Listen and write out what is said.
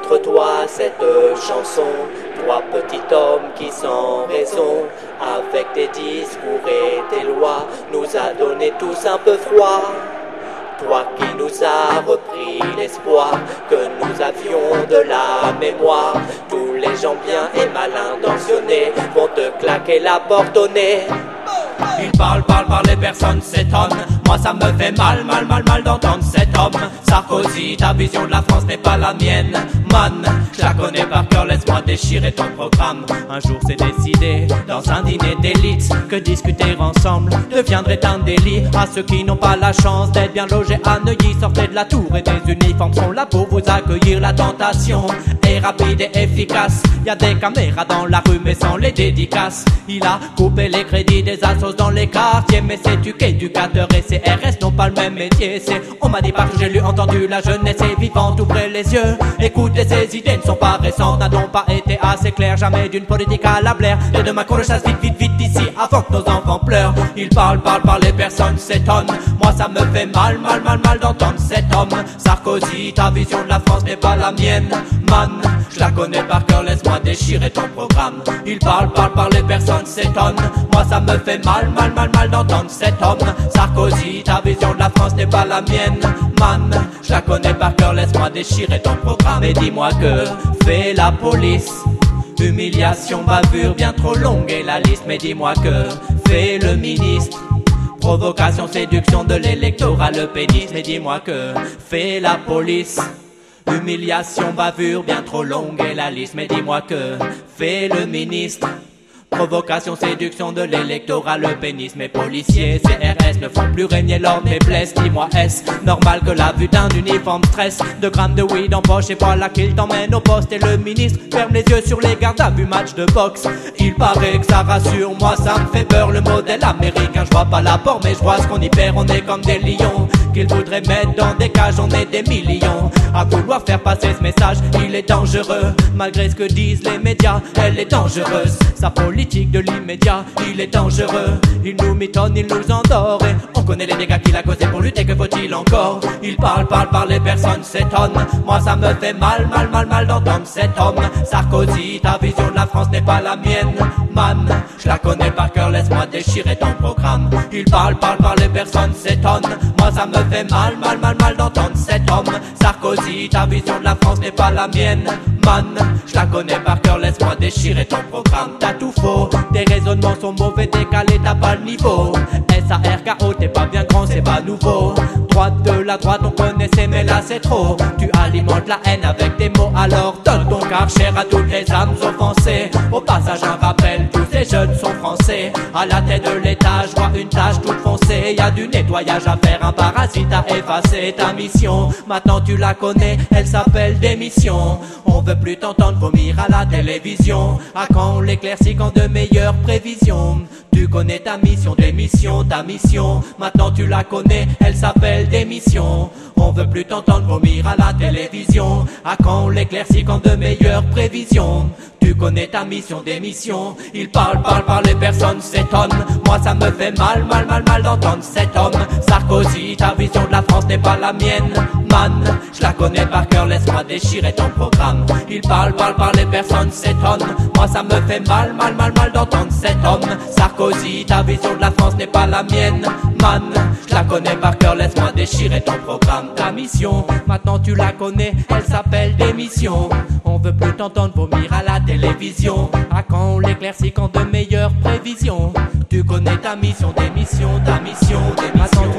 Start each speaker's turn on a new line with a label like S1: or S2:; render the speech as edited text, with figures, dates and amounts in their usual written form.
S1: Montre-toi cette chanson, toi petit homme qui sans raison, avec tes discours et tes lois, nous a donné tous un peu froid. Toi qui nous as repris l'espoir que nous avions de la mémoire, tous les gens bien et mal intentionnés vont te claquer la porte au nez.
S2: Il parle, les personnes s'étonnent. Moi ça me fait mal d'entendre cet homme. Sarkozy, ta vision de la France n'est pas la mienne. Man, je la connais par cœur, laisse-moi déchirer ton programme. Un jour c'est décidé, dans un dîner d'élite, que discuter ensemble deviendrait un délit. À ceux qui n'ont pas la chance d'être bien logés à Neuilly, sortez de la tour et des uniformes sont là pour vous accueillir. La tentation est rapide et efficace. Y a des caméras dans la rue mais sans les dédicaces. Il a coupé les crédits des assos dans les quartiers, mais sais-tu qu'éducateur et CRS n'ont pas le même métier. On m'a dit parce que j'ai lu, entendu, la jeunesse est vivante. Ouvrez les yeux, écoutez, ces idées ne sont pas récentes, n'ont pas été assez claires. Jamais d'une politique à la Blair. Et demain qu'on le chasse vite d'ici avant que nos enfants pleurent. Il parle, les personnes s'étonnent. Moi ça me fait mal d'entendre cet homme. Sarkozy, ta vision de la France n'est pas la mienne. Man, je la connais par cœur, laisse-moi déchirer ton programme. Il parle, les personnes s'étonnent. Moi ça me fait mal d'entendre cet homme. Sarkozy, ta vision de la France n'est pas la mienne. Man, je la connais par cœur, laisse-moi déchirer ton programme. Et dis-moi que fait la police. Humiliation, bavure, bien trop longue est la liste. Mais dis-moi que fait le ministre. Provocation, séduction de l'électorat, le pénis. Mais dis-moi que fait la police. Humiliation, bavure, bien trop longue est la liste. Mais dis-moi que fait le ministre. Provocation, séduction de l'électorat, le pénis. Mes policiers, CRS ne font plus régner l'ordre, mais blesse. Dis-moi, est-ce normal que la vue d'un uniforme stresse? 2 grammes de weed en poche et voilà qu'il t'emmène au poste. Et le ministre ferme les yeux sur les gardes à vue match de boxe. Il paraît que ça rassure, moi ça me fait peur. Le modèle américain, je vois pas l'apport, mais je vois ce qu'on y perd. On est comme des lions qu'ils voudraient mettre dans des cages. On est des millions à vouloir faire passer ce message. Il est dangereux, malgré ce que disent les médias. Elle est dangereuse, sa politique de l'immédiat. Il est dangereux, il nous mitonne, il nous endort. Et on connaît les dégâts qu'il a causés pour lutter, que faut-il encore? Il parle, les personnes s'étonnent. Moi ça me fait mal d'entendre cet homme. Sarkozy, ta vision de la France n'est pas la mienne. Man, je la connais par cœur, laisse-moi déchirer ton programme. Il parle, les personnes s'étonnent. Moi ça me fait mal d'entendre cet homme. Sarkozy, ta vision de la France n'est pas la mienne. Man, je la connais par cœur, laisse-moi déchirer ton programme. T'as tout faux, tes raisonnements sont mauvais, décalés, t'as pas le niveau. SARKO, t'es pas bien grand, c'est pas nouveau. Droite de la droite, on connaissait, mais là c'est trop. Tu alimentes la haine avec des mots, alors donne ton Karcher à toutes les âmes offensées. Au passage, un rappel, tous ces jeunes sont français. À la tête de l'État, je vois une tache toute foncée. Y a du nettoyage à faire, un parasite à effacer. Ta mission, maintenant tu la connais, elle s'appelle démission. On veut plus t'entendre vomir à la télévision. À quand on l'éclaircit, quand de meilleures prévisions? Tu connais ta mission, démission, ta mission. Maintenant tu la connais, elle s'appelle démission. On veut plus t'entendre vomir à la télévision. À quand on l'éclaircit, quand de meilleures prévisions? Tu connais ta mission, démission. Il parle, les personnes s'étonnent. Moi ça me fait mal d'entendre cet homme. Sarkozy, ta vision de la France n'est pas la mienne. Man, je la connais par cœur, laisse-moi déchirer ton programme. Il parle, les personnes s'étonnent. Moi ça me fait mal d'entendre cet homme. Sarkozy, ta vision de la France n'est pas la mienne. Man, je la connais par cœur, laisse-moi déchirer ton programme. Ta mission, maintenant tu la connais, elle s'appelle démission. On veut plus t'entendre vomir à la télévision. À quand on l'éclaircit, quand de meilleures prévisions? Tu connais ta mission, démission, ta mission, démission.